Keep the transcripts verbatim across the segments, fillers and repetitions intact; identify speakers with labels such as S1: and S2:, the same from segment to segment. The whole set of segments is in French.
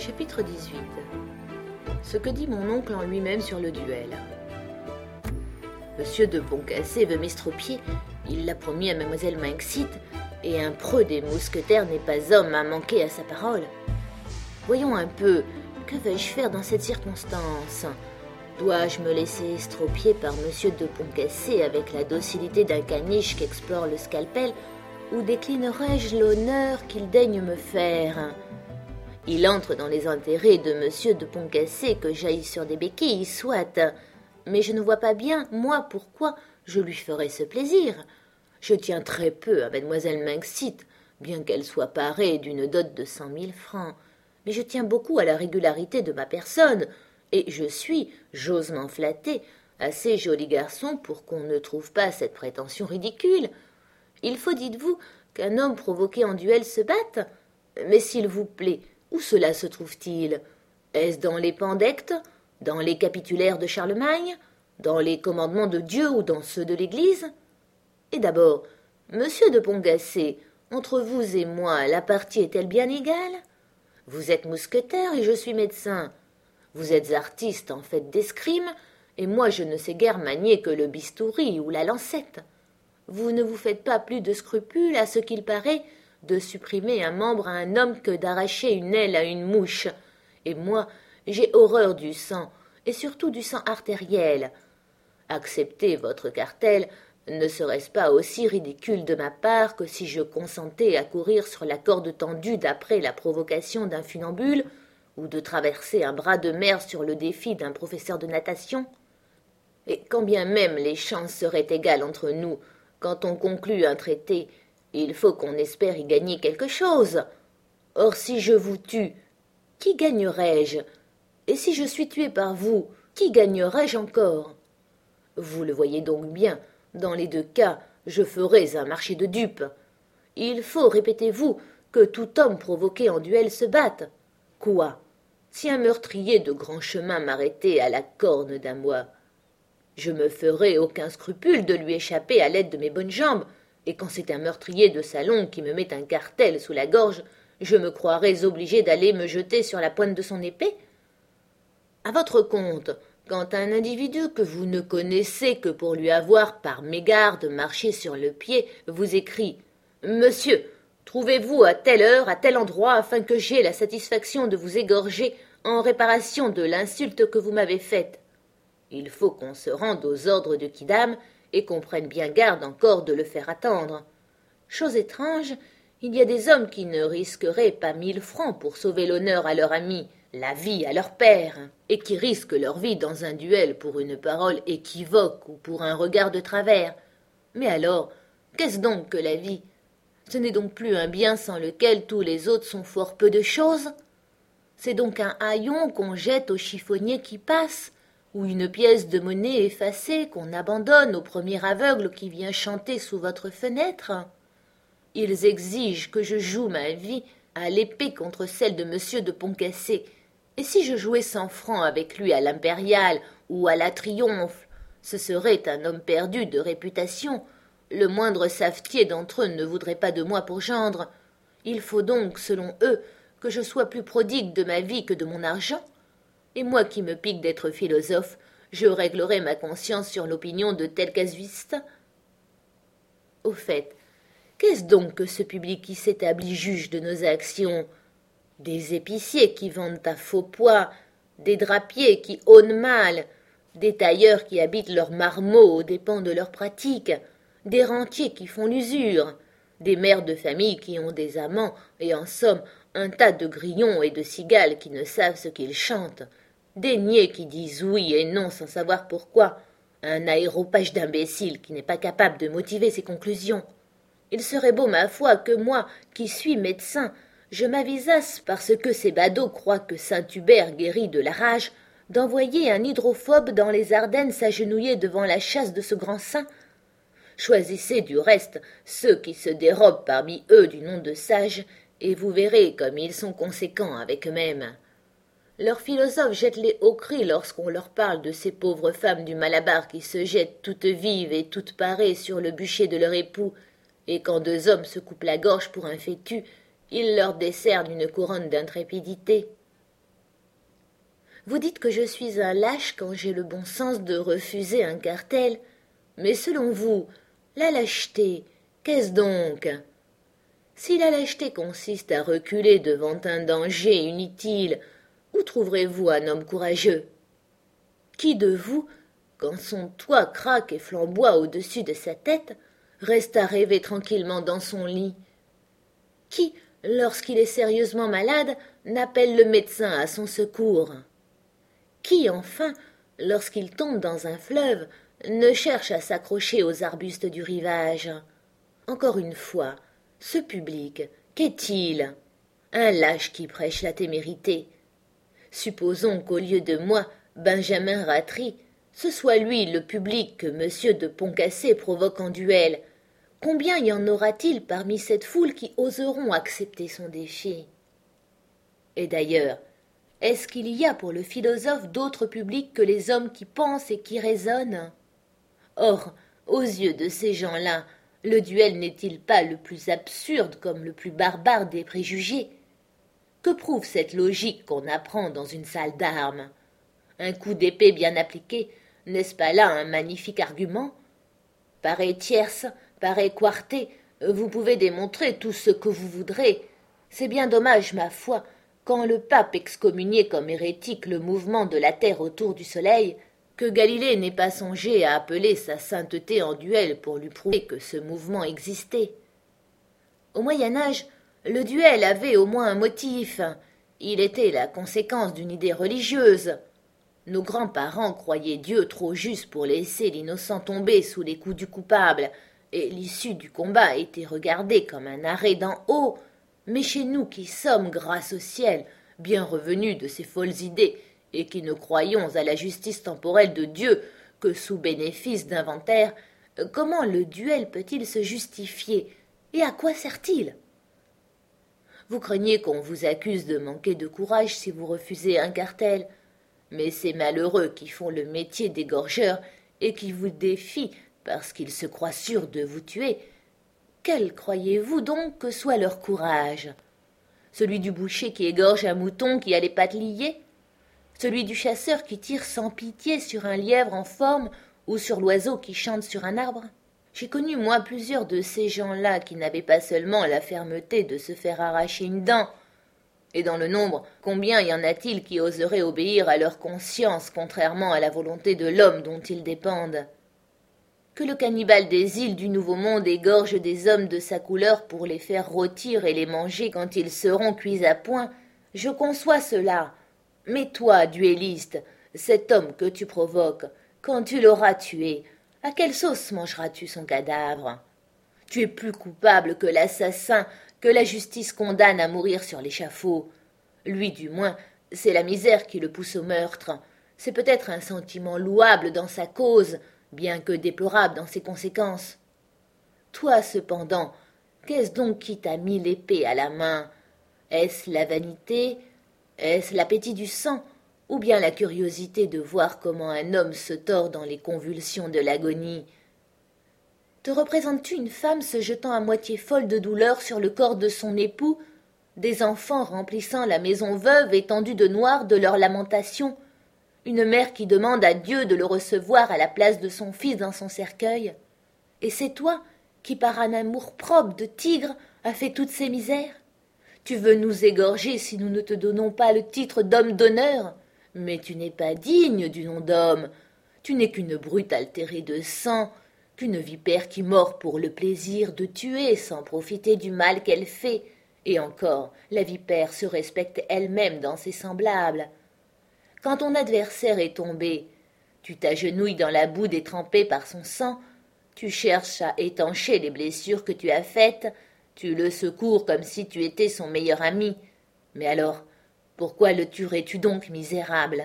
S1: Chapitre dix-huit. Ce que dit mon oncle en lui-même sur le duel. Monsieur de Poncassé veut m'estropier, il l'a promis à mademoiselle Minxit, et un preux des mousquetaires n'est pas homme à manquer à sa parole. Voyons un peu, que vais-je faire dans cette circonstance? Dois-je me laisser estropier par monsieur de Poncassé avec la docilité d'un caniche qu'explore le scalpel, ou déclinerai-je l'honneur qu'il daigne me faire? Il entre dans les intérêts de monsieur de Poncassé que j'aille sur des béquilles, soit, mais je ne vois pas bien, moi, pourquoi je lui ferais ce plaisir. Je tiens très peu à mademoiselle Minxit, bien qu'elle soit parée d'une dot de cent mille francs, mais je tiens beaucoup à la régularité de ma personne, et je suis, j'ose m'en flatter, assez joli garçon pour qu'on ne trouve pas cette prétention ridicule. Il faut, dites-vous, qu'un homme provoqué en duel se batte? Mais s'il vous plaît, où cela se trouve-t-il? Est-ce dans les pandectes, dans les capitulaires de Charlemagne, dans les commandements de Dieu ou dans ceux de l'Église? Et d'abord, monsieur de Poncassé, entre vous et moi, la partie est-elle bien égale? Vous êtes mousquetaire et je suis médecin. Vous êtes artiste en fait d'escrime, et moi je ne sais guère manier que le bistouri ou la lancette. Vous ne vous faites pas plus de scrupules, à ce qu'il paraît, de supprimer un membre à un homme que d'arracher une aile à une mouche. Et moi, j'ai horreur du sang, et surtout du sang artériel. Accepter votre cartel, ne serait-ce pas aussi ridicule de ma part que si je consentais à courir sur la corde tendue d'après la provocation d'un funambule, ou de traverser un bras de mer sur le défi d'un professeur de natation? Et quand bien même les chances seraient égales entre nous, quand on conclut un traité, il faut qu'on espère y gagner quelque chose. Or, si je vous tue, qui gagnerai-je? Et si je suis tué par vous, qui gagnerai-je encore? Vous le voyez donc bien, dans les deux cas, je ferai un marché de dupes. Il faut, répétez-vous, que tout homme provoqué en duel se batte. Quoi? Si un meurtrier de grand chemin m'arrêtait à la corne d'un mois, je me ferais aucun scrupule de lui échapper à l'aide de mes bonnes jambes, et quand c'est un meurtrier de salon qui me met un cartel sous la gorge, je me croirais obligé d'aller me jeter sur la pointe de son épée? À votre compte, quand un individu que vous ne connaissez que pour lui avoir par mégarde marché sur le pied vous écrit « Monsieur, trouvez-vous à telle heure, à tel endroit, afin que j'aie la satisfaction de vous égorger en réparation de l'insulte que vous m'avez faite ?» Il faut qu'on se rende aux ordres du quidam et qu'on prenne bien garde encore de le faire attendre. Chose étrange, il y a des hommes qui ne risqueraient pas mille francs pour sauver l'honneur à leur ami, la vie à leur père, et qui risquent leur vie dans un duel pour une parole équivoque ou pour un regard de travers. Mais alors, qu'est-ce donc que la vie? Ce n'est donc plus un bien sans lequel tous les autres sont fort peu de choses? C'est donc un haillon qu'on jette au chiffonnier qui passe, ou une pièce de monnaie effacée qu'on abandonne au premier aveugle qui vient chanter sous votre fenêtre? Ils exigent que je joue ma vie à l'épée contre celle de monsieur de Poncassé, et si je jouais cent francs avec lui à l'impériale ou à la triomphe, ce serait un homme perdu de réputation. Le moindre savetier d'entre eux ne voudrait pas de moi pour gendre. Il faut donc, selon eux, que je sois plus prodigue de ma vie que de mon argent. Et moi qui me pique d'être philosophe, je réglerai ma conscience sur l'opinion de tel casuiste. Au fait, qu'est-ce donc que ce public qui s'établit juge de nos actions? Des épiciers qui vendent à faux poids, des drapiers qui aunent mal, des tailleurs qui habitent leurs marmots aux dépens de leurs pratiques, des rentiers qui font l'usure, des mères de famille qui ont des amants, et en somme un tas de grillons et de cigales qui ne savent ce qu'ils chantent, des niais qui disent oui et non sans savoir pourquoi, un aéropage d'imbéciles qui n'est pas capable de motiver ses conclusions. Il serait beau, ma foi, que moi, qui suis médecin, je m'avisasse, parce que ces badauds croient que saint Hubert guérit de la rage, d'envoyer un hydrophobe dans les Ardennes s'agenouiller devant la chasse de ce grand saint. Choisissez du reste ceux qui se dérobent parmi eux du nom de sages, et vous verrez comme ils sont conséquents avec eux-mêmes. Leurs philosophes jettent les hauts cris lorsqu'on leur parle de ces pauvres femmes du Malabar qui se jettent toutes vives et toutes parées sur le bûcher de leur époux, et quand deux hommes se coupent la gorge pour un fétu, ils leur décernent une couronne d'intrépidité. Vous dites que je suis un lâche quand j'ai le bon sens de refuser un cartel. Mais selon vous, la lâcheté, qu'est-ce donc? Si la lâcheté consiste à reculer devant un danger inutile, où trouverez-vous un homme courageux? Qui de vous, quand son toit craque et flamboie au-dessus de sa tête, reste à rêver tranquillement dans son lit? Qui, lorsqu'il est sérieusement malade, n'appelle le médecin à son secours? Qui, enfin, lorsqu'il tombe dans un fleuve, ne cherche à s'accrocher aux arbustes du rivage? Encore une fois, ce public, qu'est-il? Un lâche qui prêche la témérité. Supposons qu'au lieu de moi, Benjamin Rattray, ce soit lui le public que M. de Poncassé provoque en duel. Combien y en aura-t-il parmi cette foule qui oseront accepter son défi? Et d'ailleurs, est-ce qu'il y a pour le philosophe d'autres publics que les hommes qui pensent et qui raisonnent? Or, aux yeux de ces gens-là, le duel n'est-il pas le plus absurde comme le plus barbare des préjugés? Que prouve cette logique qu'on apprend dans une salle d'armes? Un coup d'épée bien appliqué, n'est-ce pas là un magnifique argument? Pareil tierce, pareil quarté, vous pouvez démontrer tout ce que vous voudrez. C'est bien dommage, ma foi, quand le pape excommuniait comme hérétique le mouvement de la terre autour du soleil, que Galilée n'ait pas songé à appeler sa sainteté en duel pour lui prouver que ce mouvement existait. Au Moyen-Âge, le duel avait au moins un motif. Il était la conséquence d'une idée religieuse. Nos grands-parents croyaient Dieu trop juste pour laisser l'innocent tomber sous les coups du coupable, et l'issue du combat était regardée comme un arrêt d'en haut. Mais chez nous qui sommes, grâce au ciel, bien revenus de ces folles idées, et qui ne croyons à la justice temporelle de Dieu que sous bénéfice d'inventaire, comment le duel peut-il se justifier, et à quoi sert-il? Vous craignez qu'on vous accuse de manquer de courage si vous refusez un cartel, mais ces malheureux qui font le métier d'égorgeur et qui vous défient parce qu'ils se croient sûrs de vous tuer, quel croyez-vous donc que soit leur courage? Celui du boucher qui égorge un mouton qui a les pattes liées? Celui du chasseur qui tire sans pitié sur un lièvre en forme ou sur l'oiseau qui chante sur un arbre? J'ai connu, moi, plusieurs de ces gens-là qui n'avaient pas seulement la fermeté de se faire arracher une dent. Et dans le nombre, combien y en a-t-il qui oseraient obéir à leur conscience contrairement à la volonté de l'homme dont ils dépendent? Que le cannibale des îles du Nouveau Monde égorge des hommes de sa couleur pour les faire rôtir et les manger quand ils seront cuits à point, je conçois cela. Mais toi, duelliste, cet homme que tu provoques, quand tu l'auras tué, à quelle sauce mangeras-tu son cadavre? Tu es plus coupable que l'assassin que la justice condamne à mourir sur l'échafaud. Lui, du moins, c'est la misère qui le pousse au meurtre. C'est peut-être un sentiment louable dans sa cause, bien que déplorable dans ses conséquences. Toi, cependant, qu'est-ce donc qui t'a mis l'épée à la main? Est-ce la vanité? Est-ce l'appétit du sang? Ou bien la curiosité de voir comment un homme se tord dans les convulsions de l'agonie? Te représentes-tu une femme se jetant à moitié folle de douleur sur le corps de son époux, des enfants remplissant la maison veuve étendue de noir de leurs lamentations, une mère qui demande à Dieu de le recevoir à la place de son fils dans son cercueil? Et c'est toi qui, par un amour-propre de tigre, as fait toutes ces misères? Tu veux nous égorger si nous ne te donnons pas le titre d'homme d'honneur? Mais tu n'es pas digne du nom d'homme. Tu n'es qu'une brute altérée de sang, qu'une vipère qui mord pour le plaisir de tuer sans profiter du mal qu'elle fait. Et encore, la vipère se respecte elle-même dans ses semblables. Quand ton adversaire est tombé, tu t'agenouilles dans la boue détrempée par son sang, tu cherches à étancher les blessures que tu as faites, tu le secours comme si tu étais son meilleur ami. Mais alors, pourquoi le tuerais-tu donc, misérable?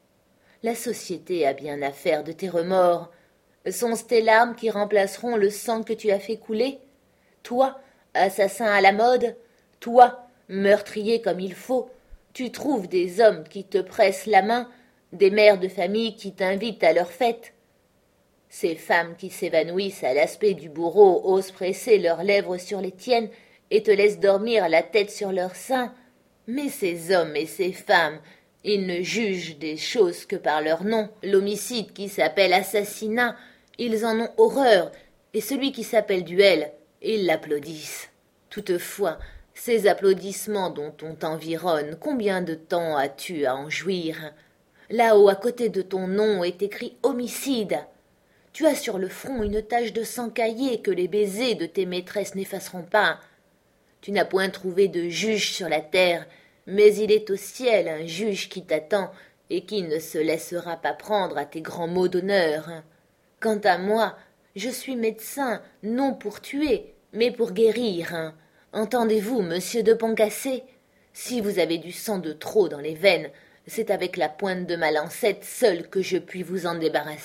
S1: La société a bien affaire de tes remords. Sont-ce tes larmes qui remplaceront le sang que tu as fait couler? Toi, assassin à la mode, toi, meurtrier comme il faut, tu trouves des hommes qui te pressent la main, des mères de famille qui t'invitent à leur fête. Ces femmes qui s'évanouissent à l'aspect du bourreau osent presser leurs lèvres sur les tiennes et te laissent dormir la tête sur leur sein. Mais ces hommes et ces femmes Ils ne jugent des choses que par leur nom. L'homicide qui s'appelle assassinat, ils en ont horreur, et celui qui s'appelle duel, ils l'applaudissent. Toutefois, ces applaudissements dont on t'environne, combien de temps as-tu à en jouir? Là-haut, à côté de ton nom, est écrit homicide. Tu as sur le front une tache de sang caillé que les baisers de tes maîtresses n'effaceront pas. Tu n'as point trouvé de juge sur la terre, mais il est au ciel un juge qui t'attend et qui ne se laissera pas prendre à tes grands mots d'honneur. Quant à moi, je suis médecin, non pour tuer, mais pour guérir. Entendez-vous, monsieur de Poncassé? Si vous avez du sang de trop dans les veines, c'est avec la pointe de ma lancette seule que je puis vous en débarrasser. »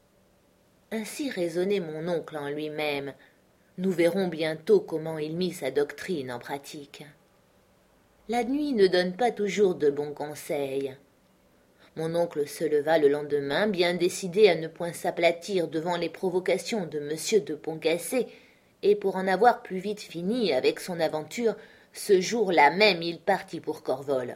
S1: Ainsi raisonnait mon oncle en lui-même. Nous verrons bientôt comment il mit sa doctrine en pratique. La nuit ne donne pas toujours de bons conseils. Mon oncle se leva le lendemain, bien décidé à ne point s'aplatir devant les provocations de monsieur de Poncassé, et pour en avoir plus vite fini avec son aventure, ce jour-là même il partit pour Corvol.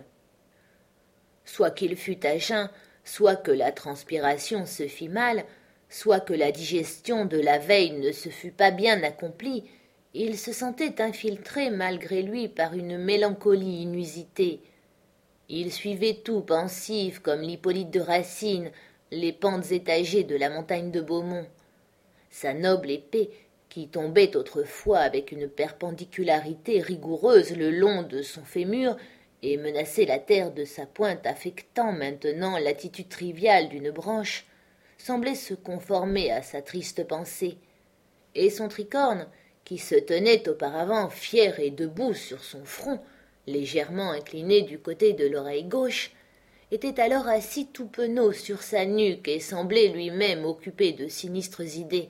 S1: Soit qu'il fût à jeun, soit que la transpiration se fît mal, soit que la digestion de la veille ne se fût pas bien accomplie, il se sentait infiltré malgré lui par une mélancolie inusitée. Il suivait tout pensif comme l'Hippolyte de Racine, les pentes étagées de la montagne de Beaumont. Sa noble épée, qui tombait autrefois avec une perpendicularité rigoureuse le long de son fémur et menaçait la terre de sa pointe affectant maintenant l'attitude triviale d'une branche, semblait se conformer à sa triste pensée, et son tricorne, qui se tenait auparavant fier et debout sur son front, légèrement incliné du côté de l'oreille gauche, était alors assis tout penaud sur sa nuque et semblait lui-même occupé de sinistres idées.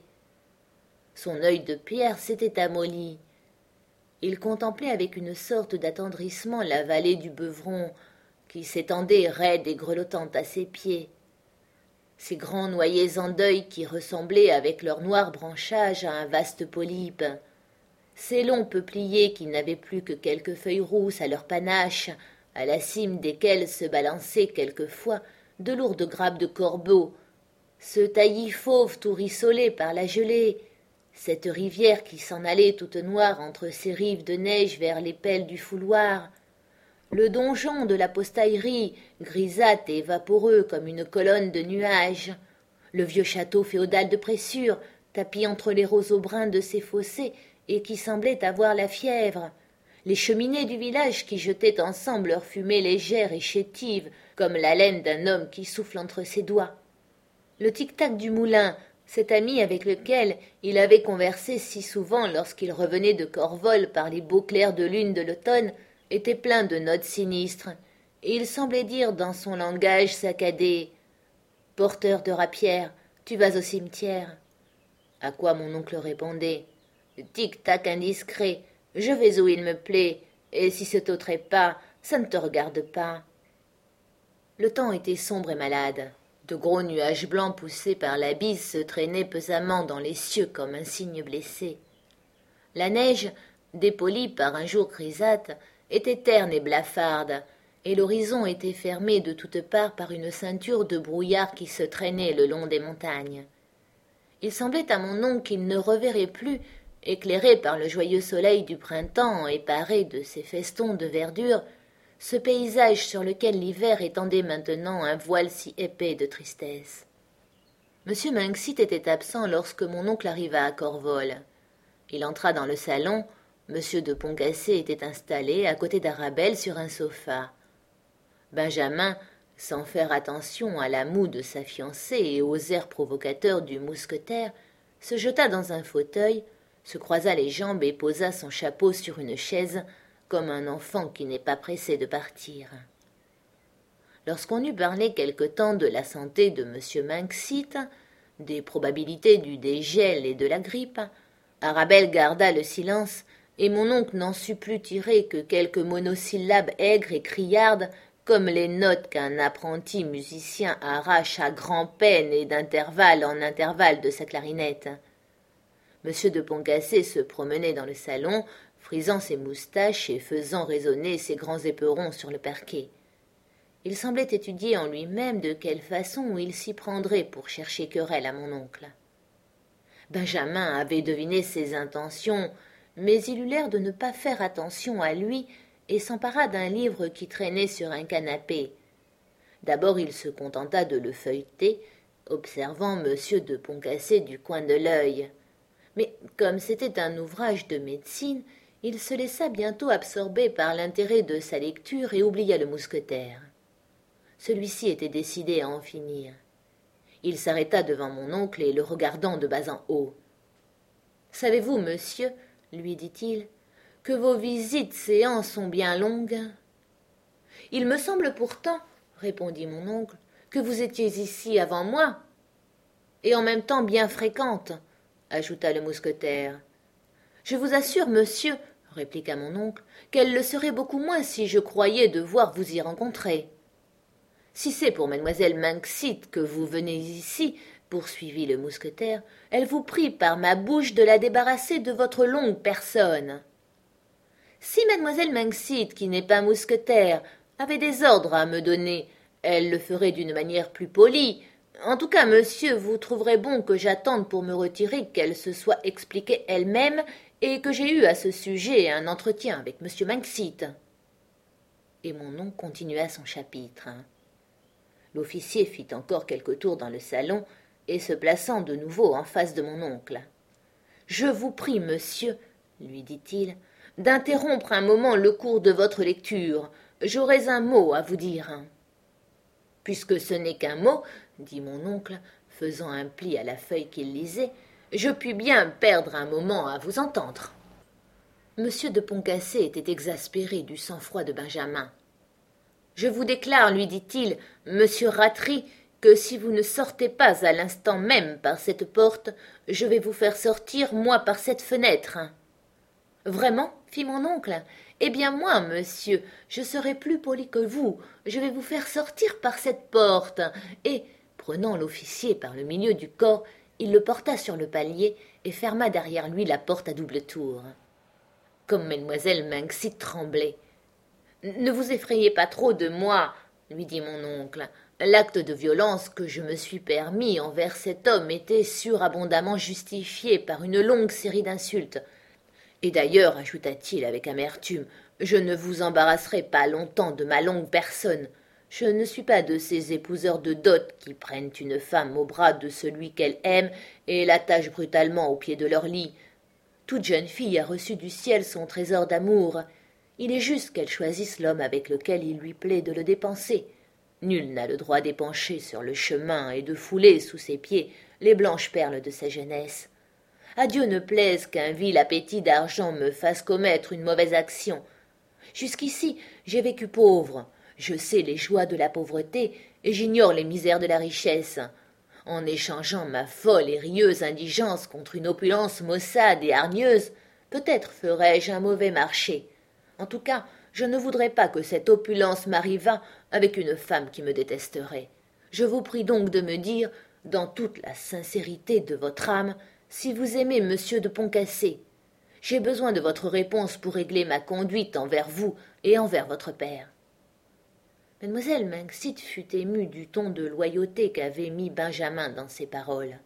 S1: Son œil de pierre s'était amolli. Il contemplait avec une sorte d'attendrissement la vallée du Beuvron, qui s'étendait raide et grelottante à ses pieds. Ces grands noyers en deuil qui ressemblaient avec leurs noirs branchages à un vaste polype, ces longs peupliers qui n'avaient plus que quelques feuilles rousses à leur panache, à la cime desquelles se balançaient quelquefois de lourdes grappes de corbeaux, ce taillis fauve tout rissolé par la gelée, cette rivière qui s'en allait toute noire entre ses rives de neige vers les pelles du fouloir, le donjon de la postaillerie, grisâtre et vaporeux comme une colonne de nuages, le vieux château féodal de Pressure, tapi entre les roseaux bruns de ses fossés et qui semblait avoir la fièvre, les cheminées du village qui jetaient ensemble leur fumée légère et chétive comme la laine d'un homme qui souffle entre ses doigts, le tic-tac du moulin, cet ami avec lequel il avait conversé si souvent lorsqu'il revenait de Corvol par les beaux clairs de lune de l'automne, était plein de notes sinistres, et il semblait dire dans son langage saccadé « Porteur de rapières, tu vas au cimetière ?» À quoi mon oncle répondait « Tic-tac indiscret, je vais où il me plaît, et si ce t'ôterait pas, ça ne te regarde pas. » Le temps était sombre et malade. De gros nuages blancs poussés par la bise se traînaient pesamment dans les cieux comme un cygne blessé. La neige, dépolie par un jour grisâtre, était terne et blafarde, et l'horizon était fermé de toutes parts par une ceinture de brouillard qui se traînait le long des montagnes. Il semblait à mon oncle qu'il ne reverrait plus, éclairé par le joyeux soleil du printemps et paré de ses festons de verdure, ce paysage sur lequel l'hiver étendait maintenant un voile si épais de tristesse. Monsieur Minxit était absent lorsque mon oncle arriva à Corvol. Il entra dans le salon. Monsieur de Poncassé était installé à côté d'Arabelle sur un sofa. Benjamin, sans faire attention à la moue de sa fiancée et aux airs provocateurs du mousquetaire, se jeta dans un fauteuil, se croisa les jambes et posa son chapeau sur une chaise, comme un enfant qui n'est pas pressé de partir. Lorsqu'on eut parlé quelque temps de la santé de monsieur Minxit, des probabilités du dégel et de la grippe, Arabelle garda le silence, et mon oncle n'en sut plus tirer que quelques monosyllabes aigres et criardes, comme les notes qu'un apprenti musicien arrache à grand-peine et d'intervalle en intervalle de sa clarinette. Monsieur de Poncassé se promenait dans le salon, frisant ses moustaches et faisant résonner ses grands éperons sur le parquet. Il semblait étudier en lui-même de quelle façon il s'y prendrait pour chercher querelle à mon oncle. Benjamin avait deviné ses intentions, mais il eut l'air de ne pas faire attention à lui et s'empara d'un livre qui traînait sur un canapé. D'abord il se contenta de le feuilleter, observant monsieur de Poncassé du coin de l'œil. Mais comme c'était un ouvrage de médecine, il se laissa bientôt absorber par l'intérêt de sa lecture et oublia le mousquetaire. Celui-ci était décidé à en finir. Il s'arrêta devant mon oncle et le regardant de bas en haut. « Savez-vous, monsieur, lui dit-il, que vos visites séances sont bien longues ?»« Il me semble pourtant, répondit mon oncle, que vous étiez ici avant moi, et en même temps bien fréquente, ajouta le mousquetaire. Je vous assure, monsieur, répliqua mon oncle, qu'elle le serait beaucoup moins si je croyais devoir vous y rencontrer. Si c'est pour mademoiselle Minxit que vous venez ici, poursuivit le mousquetaire, elle vous prie par ma bouche de la débarrasser de votre longue personne. Si mademoiselle Minxit, qui n'est pas mousquetaire, avait des ordres à me donner, elle le ferait d'une manière plus polie. En tout cas, monsieur, vous trouverez bon que j'attende pour me retirer qu'elle se soit expliquée elle-même et que j'ai eu à ce sujet un entretien avec monsieur Minxit. Et mon oncle continua son chapitre. L'officier fit encore quelques tours dans le salon et se plaçant de nouveau en face de mon oncle. « Je vous prie, monsieur, lui dit-il, d'interrompre un moment le cours de votre lecture. J'aurais un mot à vous dire. »« Puisque ce n'est qu'un mot, dit mon oncle, faisant un pli à la feuille qu'il lisait, je puis bien perdre un moment à vous entendre. » Monsieur de Poncassé était exaspéré du sang-froid de Benjamin. « Je vous déclare, lui dit-il, monsieur Rattray, que si vous ne sortez pas à l'instant même par cette porte, je vais vous faire sortir, moi, par cette fenêtre. »« Vraiment ?» fit mon oncle. « Eh bien moi, monsieur, je serai plus poli que vous, je vais vous faire sortir par cette porte. » Et, prenant l'officier par le milieu du corps, il le porta sur le palier et ferma derrière lui la porte à double tour. Comme mademoiselle Minxit tremblait. « Ne vous effrayez pas trop de moi, » lui dit mon oncle. « L'acte de violence que je me suis permis envers cet homme était surabondamment justifié par une longue série d'insultes. Et d'ailleurs, ajouta-t-il avec amertume, je ne vous embarrasserai pas longtemps de ma longue personne. Je ne suis pas de ces épouseurs de dot qui prennent une femme au bras de celui qu'elle aime et l'attachent brutalement au pied de leur lit. Toute jeune fille a reçu du ciel son trésor d'amour. Il est juste qu'elle choisisse l'homme avec lequel il lui plaît de le dépenser. Nul n'a le droit d'épancher sur le chemin et de fouler sous ses pieds les blanches perles de sa jeunesse. À Dieu ne plaise qu'un vil appétit d'argent me fasse commettre une mauvaise action. Jusqu'ici, j'ai vécu pauvre. Je sais les joies de la pauvreté et j'ignore les misères de la richesse. En échangeant ma folle et rieuse indigence contre une opulence maussade et hargneuse, peut-être ferai-je un mauvais marché. En tout cas, je ne voudrais pas que cette opulence m'arrivât avec une femme qui me détesterait. Je vous prie donc de me dire, dans toute la sincérité de votre âme, si vous aimez monsieur de Poncassé. J'ai besoin de votre réponse pour régler ma conduite envers vous et envers votre père. » Mademoiselle Minxit fut émue du ton de loyauté qu'avait mis Benjamin dans ses paroles.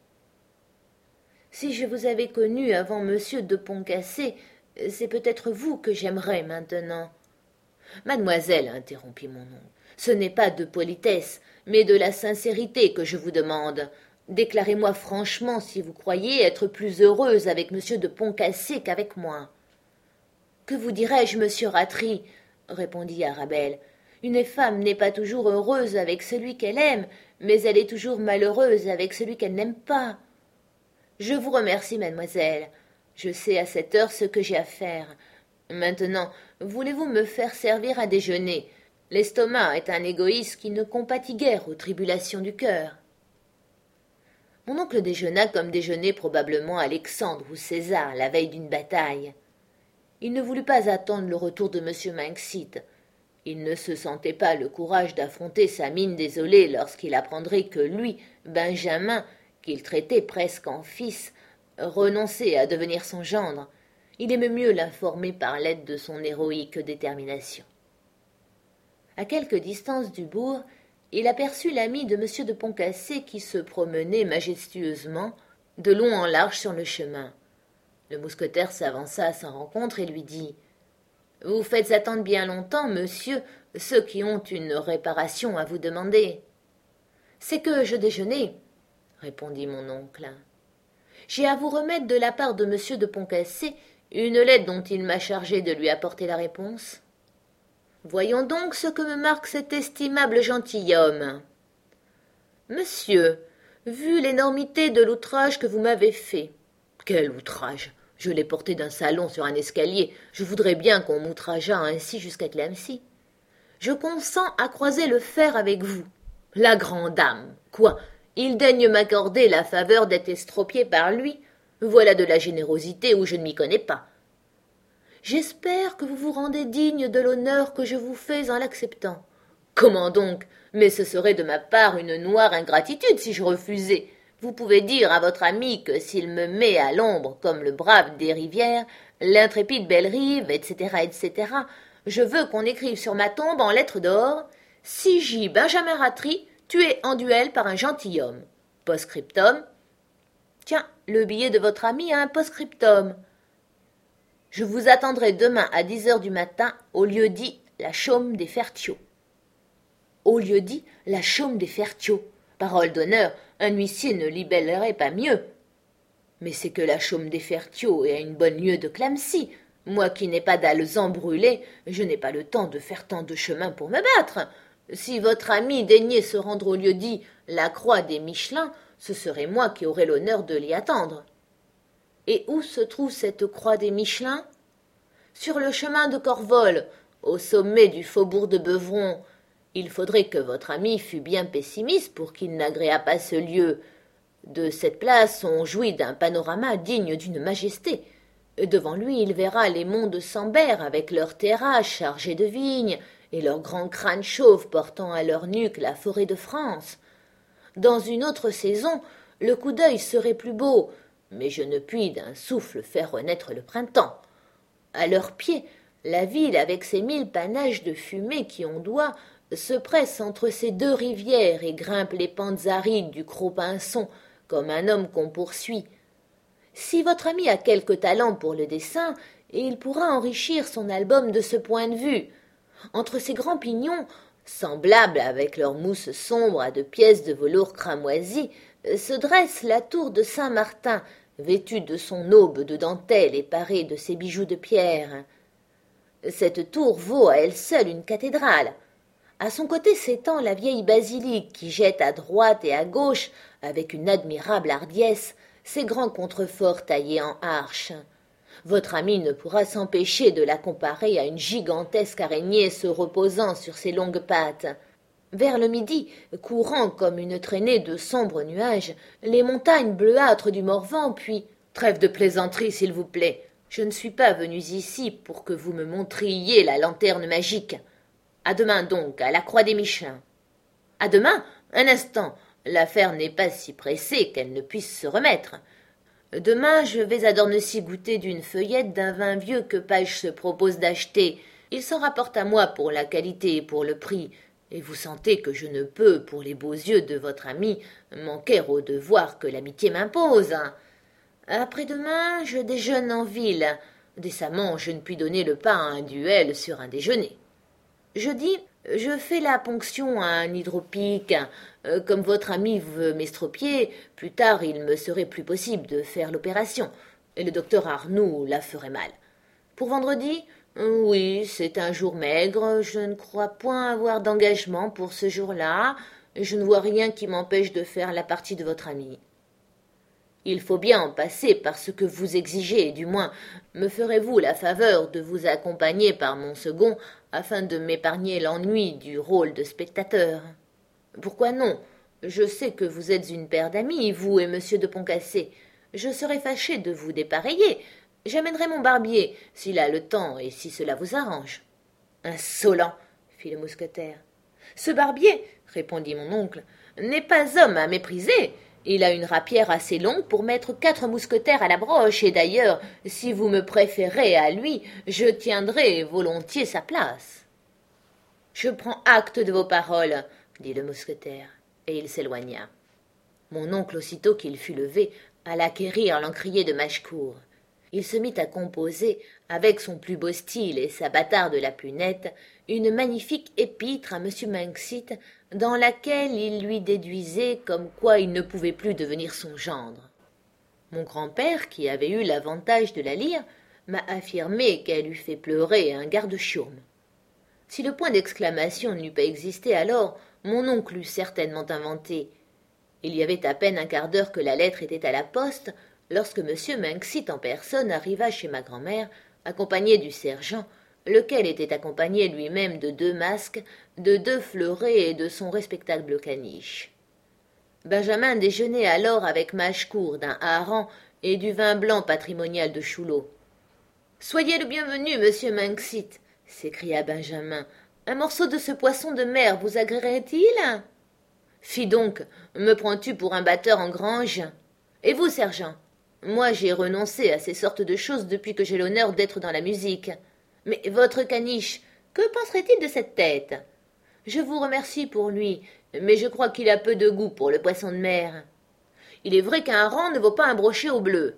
S1: « Si je vous avais connu avant monsieur de Poncassé, c'est peut-être vous que j'aimerais maintenant. »« Mademoiselle, interrompit mon oncle, ce n'est pas de politesse, mais de la sincérité que je vous demande. Déclarez-moi franchement si vous croyez être plus heureuse avec monsieur de Poncassé qu'avec moi. »« Que vous dirais-je, monsieur Rattray ?» répondit Arabelle. « Une femme n'est pas toujours heureuse avec celui qu'elle aime, mais elle est toujours malheureuse avec celui qu'elle n'aime pas. »« Je vous remercie, mademoiselle. Je sais à cette heure ce que j'ai à faire. Maintenant, voulez-vous me faire servir à déjeuner ? L'estomac est un égoïste qui ne compatit guère aux tribulations du cœur. » Mon oncle déjeuna comme déjeunait probablement Alexandre ou César la veille d'une bataille. Il ne voulut pas attendre le retour de monsieur Minxit. Il ne se sentait pas le courage d'affronter sa mine désolée lorsqu'il apprendrait que lui, Benjamin, qu'il traitait presque en fils, renonçait à devenir son gendre. Il aimait mieux l'informer par l'aide de son héroïque détermination. À quelque distance du bourg, il aperçut l'ami de M. de Poncassé qui se promenait majestueusement, de long en large sur le chemin. Le mousquetaire s'avança à sa rencontre et lui dit « Vous faites attendre bien longtemps, monsieur, ceux qui ont une réparation à vous demander. »« C'est que je déjeunais, » répondit mon oncle. « J'ai à vous remettre de la part de M. de Poncassé une lettre dont il m'a chargé de lui apporter la réponse. Voyons donc ce que me marque cet estimable gentilhomme. Monsieur, vu l'énormité de l'outrage que vous m'avez fait. » « Quel outrage? Je l'ai porté d'un salon sur un escalier. Je voudrais bien qu'on m'outrageât ainsi jusqu'à Clamecy. Je consens à croiser le fer avec vous. La grande dame! Quoi? Il daigne m'accorder la faveur d'être estropié par lui? Voilà de la générosité où je ne m'y connais pas. J'espère que vous vous rendez digne de l'honneur que je vous fais en l'acceptant. Comment donc? Mais ce serait de ma part une noire ingratitude si je refusais. Vous pouvez dire à votre ami que s'il me met à l'ombre comme le brave des rivières, l'intrépide Bellerive, et cetera, et cetera, je veux qu'on écrive sur ma tombe en lettres d'or « C J Benjamin Rattray, tué en duel par un gentilhomme. Post-scriptum. Tiens, le billet de votre ami a un post-scriptum. Je vous attendrai demain à dix heures du matin au lieu dit la Chaume des Fertiaux. » Au lieu dit la Chaume des Fertiaux. Parole d'honneur, un huissier ne libellerait pas mieux. Mais c'est que la Chaume des Fertiaux est à une bonne lieue de Clamecy. Moi qui n'ai pas d'alezan brûlé, je n'ai pas le temps de faire tant de chemin pour me battre. Si votre ami daignait se rendre au lieu dit la Croix des Michelins, ce serait moi qui aurais l'honneur de l'y attendre. Et où se trouve cette Croix des Michelins? Sur le chemin de Corvol, au sommet du faubourg de Beuvron. Il faudrait que votre ami fût bien pessimiste pour qu'il n'agréât pas ce lieu. De cette place, on jouit d'un panorama digne d'une majesté. Devant lui, il verra les monts de Sambert avec leurs terrasses chargées de vignes et leurs grands crânes chauves portant à leur nuque la forêt de France. Dans une autre saison, le coup d'œil serait plus beau, mais je ne puis d'un souffle faire renaître le printemps. À leurs pieds, la ville, avec ses mille panaches de fumée qui ondoient, se presse entre ces deux rivières et grimpe les pentes arides du Cros-Pinçon comme un homme qu'on poursuit. Si votre ami a quelque talent pour le dessin, il pourra enrichir son album de ce point de vue. Entre ces grands pignons, semblables avec leur mousse sombre à deux pièces de velours cramoisi, se dresse la tour de Saint-Martin, vêtue de son aube de dentelle et parée de ses bijoux de pierre. Cette tour vaut à elle seule une cathédrale. À son côté s'étend la vieille basilique qui jette à droite et à gauche, avec une admirable hardiesse, ses grands contreforts taillés en arches. Votre ami ne pourra s'empêcher de la comparer à une gigantesque araignée se reposant sur ses longues pattes. Vers le midi, courant comme une traînée de sombres nuages, les montagnes bleuâtres du Morvan, puis « Trêve de plaisanterie, s'il vous plaît. Je ne suis pas venu ici pour que vous me montriez la lanterne magique. À demain donc, à la Croix des Michelins. »« À demain? Un instant. L'affaire n'est pas si pressée qu'elle ne puisse se remettre. Demain, je vais à Dornecy goûter d'une feuillette d'un vin vieux que Page se propose d'acheter. Il s'en rapporte à moi pour la qualité et pour le prix. Et vous sentez que je ne peux, pour les beaux yeux de votre ami, manquer au devoir que l'amitié m'impose. Après-demain, je déjeune en ville. Décemment, je ne puis donner le pas à un duel sur un déjeuner. Jeudi, je fais la ponction à un hydropique. Euh, comme votre ami veut m'estropier, plus tard il me serait plus possible de faire l'opération, et le docteur Arnoux la ferait mal. Pour vendredi, oui, c'est un jour maigre, je ne crois point avoir d'engagement pour ce jour-là, et je ne vois rien qui m'empêche de faire la partie de votre ami. Il faut bien en passer par ce que vous exigez, du moins me ferez-vous la faveur de vous accompagner par mon second afin de m'épargner l'ennui du rôle de spectateur. Pourquoi non? Je sais que vous êtes une paire d'amis, vous et monsieur de Poncassé. Je serais fâché de vous dépareiller. J'amènerai mon barbier, s'il a le temps et si cela vous arrange. Insolent, fit le mousquetaire. Ce barbier, répondit mon oncle, n'est pas homme à mépriser. Il a une rapière assez longue pour mettre quatre mousquetaires à la broche, et d'ailleurs, si vous me préférez à lui, je tiendrai volontiers sa place. Je prends acte de vos paroles, dit le mousquetaire, et il s'éloigna. Mon oncle, aussitôt qu'il fut levé, alla quérir l'encrier de Mâchecour. Il se mit à composer, avec son plus beau style et sa bâtarde la plus nette, une magnifique épître à M. Manxit, dans laquelle il lui déduisait comme quoi il ne pouvait plus devenir son gendre. Mon grand-père, qui avait eu l'avantage de la lire, m'a affirmé qu'elle eût fait pleurer un garde-chiourme. Si le point d'exclamation n'eût pas existé alors, mon oncle l'eût certainement inventé. Il y avait à peine un quart d'heure que la lettre était à la poste, lorsque M. Manxit en personne arriva chez ma grand-mère, accompagné du sergent, lequel était accompagné lui-même de deux masques, de deux fleurets et de son respectable caniche. Benjamin déjeunait alors avec Mâchecour d'un hareng et du vin blanc patrimonial de Chouleau. « Soyez le bienvenu, monsieur Manxit !» s'écria Benjamin. « Un morceau de ce poisson de mer vous agréerait-il ?»« Fi donc, me prends-tu pour un batteur en grange ? Et vous, sergent ? Moi, j'ai renoncé à ces sortes de choses depuis que j'ai l'honneur d'être dans la musique. Mais votre caniche, que penserait-il de cette tête ? Je vous remercie pour lui, mais je crois qu'il a peu de goût pour le poisson de mer. Il est vrai qu'un hareng ne vaut pas un brochet au bleu.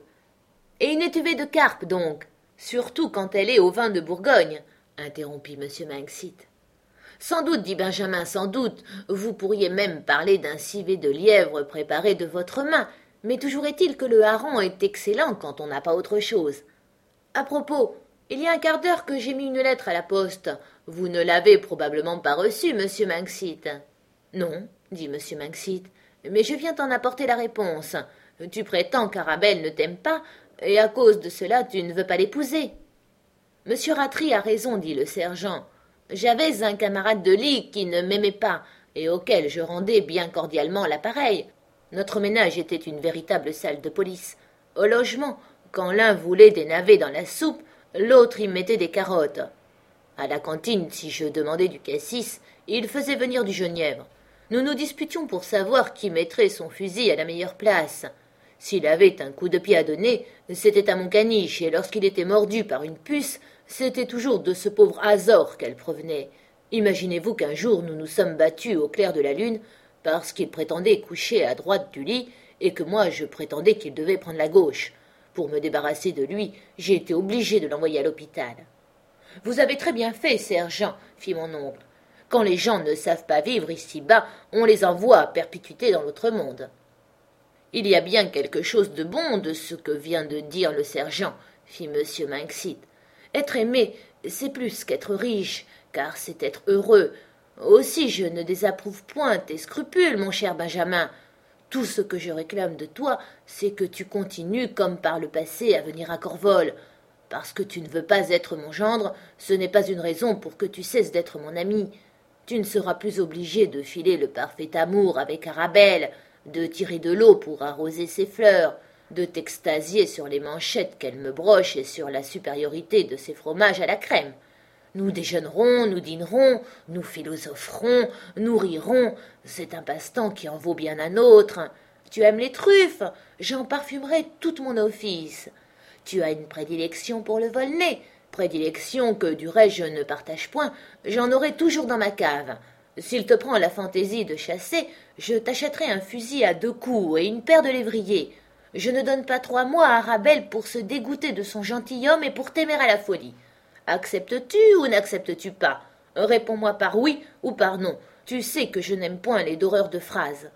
S1: Et une étuvée de carpe, donc, surtout quand elle est au vin de Bourgogne, interrompit M. Manxit. Sans doute, dit Benjamin, sans doute, vous pourriez même parler d'un civet de lièvre préparé de votre main, mais toujours est-il que le hareng est excellent quand on n'a pas autre chose. À propos, il y a un quart d'heure que j'ai mis une lettre à la poste. Vous ne l'avez probablement pas reçue, monsieur Manxit. Non, dit M. Manxit, mais je viens t'en apporter la réponse. Tu prétends qu'Arabelle ne t'aime pas, et à cause de cela tu ne veux pas l'épouser. Monsieur Rattray a raison, dit le sergent. J'avais un camarade de lit qui ne m'aimait pas, et auquel je rendais bien cordialement l'appareil. Notre ménage était une véritable salle de police. Au logement, quand l'un voulait des navets dans la soupe, l'autre y mettait des carottes. À la cantine, si je demandais du cassis, il faisait venir du genièvre. Nous nous disputions pour savoir qui mettrait son fusil à la meilleure place. S'il avait un coup de pied à donner, c'était à mon caniche, et lorsqu'il était mordu par une puce, c'était toujours de ce pauvre Azor qu'elle provenait. Imaginez-vous qu'un jour nous nous sommes battus au clair de la lune, parce qu'il prétendait coucher à droite du lit, et que moi je prétendais qu'il devait prendre la gauche. Pour me débarrasser de lui, j'ai été obligé de l'envoyer à l'hôpital. « Vous avez très bien fait, sergent, fit mon oncle. Quand les gens ne savent pas vivre ici-bas, on les envoie à perpétuité dans l'autre monde. »« Il y a bien quelque chose de bon de ce que vient de dire le sergent, fit M. Manxit. Être aimé, c'est plus qu'être riche, car c'est être heureux. Aussi je ne désapprouve point tes scrupules, mon cher Benjamin. Tout ce que je réclame de toi, c'est que tu continues comme par le passé à venir à Corvol. Parce que tu ne veux pas être mon gendre, ce n'est pas une raison pour que tu cesses d'être mon ami. Tu ne seras plus obligé de filer le parfait amour avec Arabelle, de tirer de l'eau pour arroser ses fleurs, de t'extasier sur les manchettes qu'elle me broche et sur la supériorité de ses fromages à la crème. Nous déjeunerons, nous dînerons, nous philosopherons, nous rirons. C'est un passe-temps qui en vaut bien un autre. Tu aimes les truffes, j'en parfumerai tout mon office. Tu as une prédilection pour le volnay, prédilection que du reste je ne partage point, j'en aurai toujours dans ma cave. S'il te prend la fantaisie de chasser, je t'achèterai un fusil à deux coups et une paire de lévriers. Je ne donne pas trois mois à Arabelle pour se dégoûter de son gentilhomme et pour t'aimer à la folie. Acceptes-tu ou n'acceptes-tu pas? Réponds-moi par oui ou par non. Tu sais que je n'aime point les doreurs de phrases.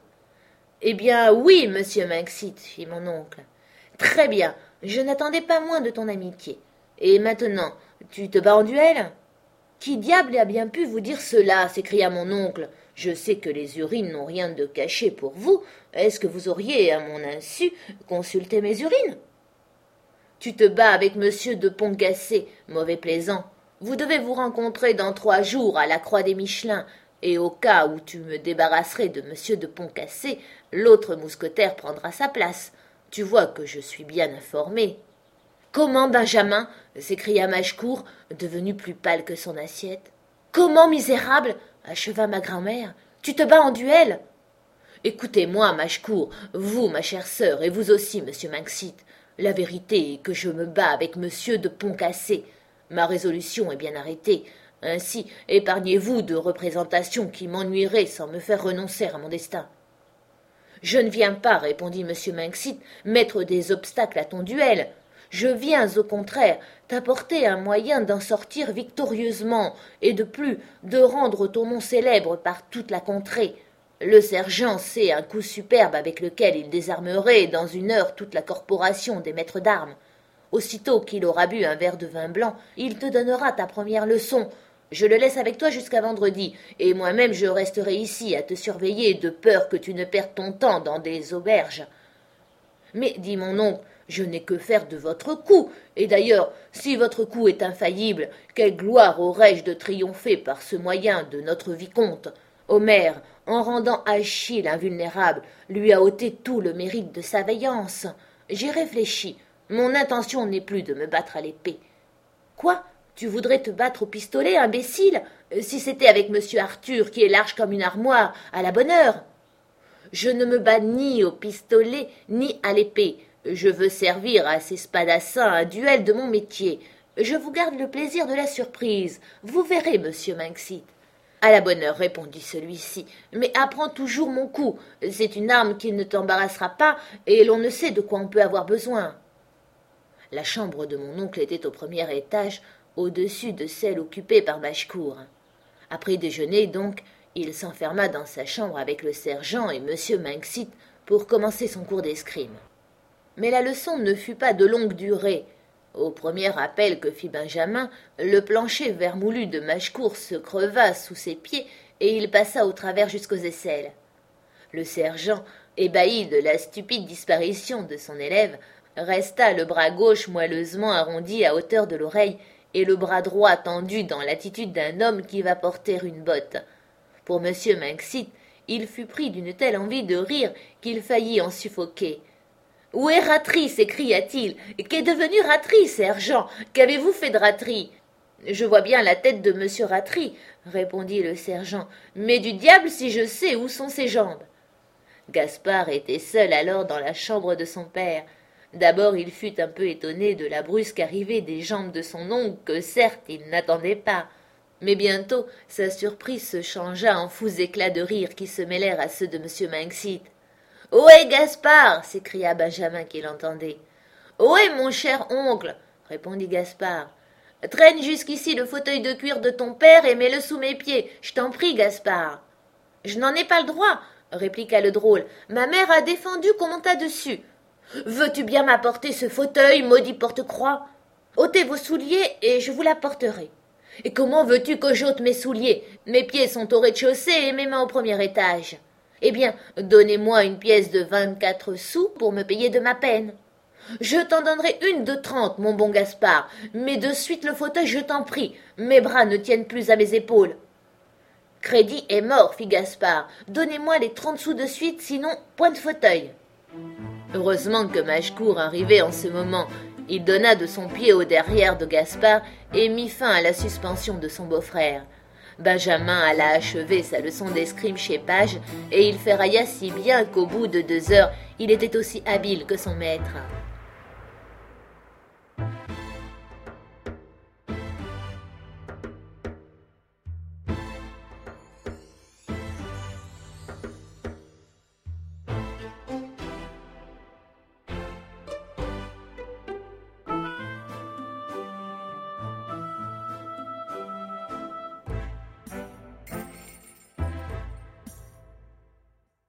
S1: Eh bien, oui, monsieur Manxit, fit mon oncle. Très bien, je n'attendais pas moins de ton amitié. Et maintenant, tu te bats en duel? Qui diable a bien pu vous dire cela? S'écria mon oncle. Je sais que les urines n'ont rien de caché pour vous. Est-ce que vous auriez, à mon insu, consulté mes urines? Tu te bats avec monsieur de Pontcassé, mauvais plaisant. Vous devez vous rencontrer dans trois jours à la Croix des Michelins, et au cas où tu me débarrasserais de monsieur de Pontcassé, l'autre mousquetaire prendra sa place. Tu vois que je suis bien informé. Comment, Benjamin? S'écria Mâchecour, devenu plus pâle que son assiette. Comment, misérable? Acheva ma grand-mère. Tu te bats en duel? Écoutez-moi, Mâchecour, vous, ma chère sœur, et vous aussi, monsieur Manxit. La vérité est que je me bats avec monsieur de Pontcassé. Ma résolution est bien arrêtée. Ainsi, épargnez-vous de représentations qui m'ennuieraient sans me faire renoncer à mon destin. » « Je ne viens pas, répondit M. Minxit, mettre des obstacles à ton duel. Je viens, au contraire, t'apporter un moyen d'en sortir victorieusement, et de plus, de rendre ton nom célèbre par toute la contrée. Le sergent sait un coup superbe avec lequel il désarmerait dans une heure toute la corporation des maîtres d'armes. Aussitôt qu'il aura bu un verre de vin blanc, il te donnera ta première leçon. Je le laisse avec toi jusqu'à vendredi, et moi-même je resterai ici à te surveiller de peur que tu ne perdes ton temps dans des auberges. »« Mais, dit mon oncle, je n'ai que faire de votre coup, et d'ailleurs, si votre coup est infaillible, quelle gloire aurais-je de triompher par ce moyen de notre vicomte. Homère, en rendant Achille invulnérable, lui a ôté tout le mérite de sa vaillance. J'ai réfléchi, mon intention n'est plus de me battre à l'épée. »« Quoi ? Tu voudrais te battre au pistolet, imbécile, si c'était avec monsieur Arthur, qui est large comme une armoire, à la bonne heure. »« Je ne me bats ni au pistolet, ni à l'épée. Je veux servir à ces spadassins un duel de mon métier. Je vous garde le plaisir de la surprise. Vous verrez, monsieur Minxit. »« À la bonne heure, répondit celui-ci, mais apprends toujours mon coup. C'est une arme qui ne t'embarrassera pas, et l'on ne sait de quoi on peut avoir besoin. » La chambre de mon oncle était au premier étage, au-dessus de celle occupée par Machecoul. Après déjeuner, donc, il s'enferma dans sa chambre avec le sergent et M. Minxit pour commencer son cours d'escrime. Mais la leçon ne fut pas de longue durée. Au premier appel que fit Benjamin, le plancher vermoulu de Machecoul se creva sous ses pieds et il passa au travers jusqu'aux aisselles. Le sergent, ébahi de la stupide disparition de son élève, resta le bras gauche moelleusement arrondi à hauteur de l'oreille et le bras droit tendu dans l'attitude d'un homme qui va porter une botte. Pour M. Minxit, il fut pris d'une telle envie de rire qu'il faillit en suffoquer. « Où est Ratry » s'écria-t-il. « Qu'est devenu Ratry, sergent? Qu'avez-vous fait de Ratry ?»« Je vois bien la tête de M. Ratry, » répondit le sergent, « mais du diable si je sais où sont ses jambes. » Gaspard était seul alors dans la chambre de son père. D'abord il fut un peu étonné de la brusque arrivée des jambes de son oncle que certes il n'attendait pas. Mais bientôt sa surprise se changea en fous éclats de rire qui se mêlèrent à ceux de M. Minxit. « Où est Gaspard » s'écria Benjamin qui l'entendait. « Où est mon cher oncle » répondit Gaspard. « Traîne jusqu'ici le fauteuil de cuir de ton père et mets-le sous mes pieds, je t'en prie, Gaspard. »« Je n'en ai pas le droit » répliqua le drôle. « Ma mère a défendu qu'on montât dessus. »« Veux-tu bien m'apporter ce fauteuil, maudit porte-croix ? Ôtez vos souliers et je vous l'apporterai. »« Et comment veux-tu que j'ôte mes souliers ? Mes pieds sont au rez-de-chaussée et mes mains au premier étage. »« Eh bien, donnez-moi une pièce de vingt-quatre sous pour me payer de ma peine. »« Je t'en donnerai une de trente, mon bon Gaspard, mais de suite le fauteuil, je t'en prie. Mes bras ne tiennent plus à mes épaules. »« Crédit est mort, fit Gaspard. Donnez-moi les trente sous de suite, sinon point de fauteuil. » Heureusement que Machecoul arrivait en ce moment. Il donna de son pied au derrière de Gaspard et mit fin à la suspension de son beau-frère. Benjamin alla achever sa leçon d'escrime chez Page et il ferrailla si bien qu'au bout de deux heures, il était aussi habile que son maître.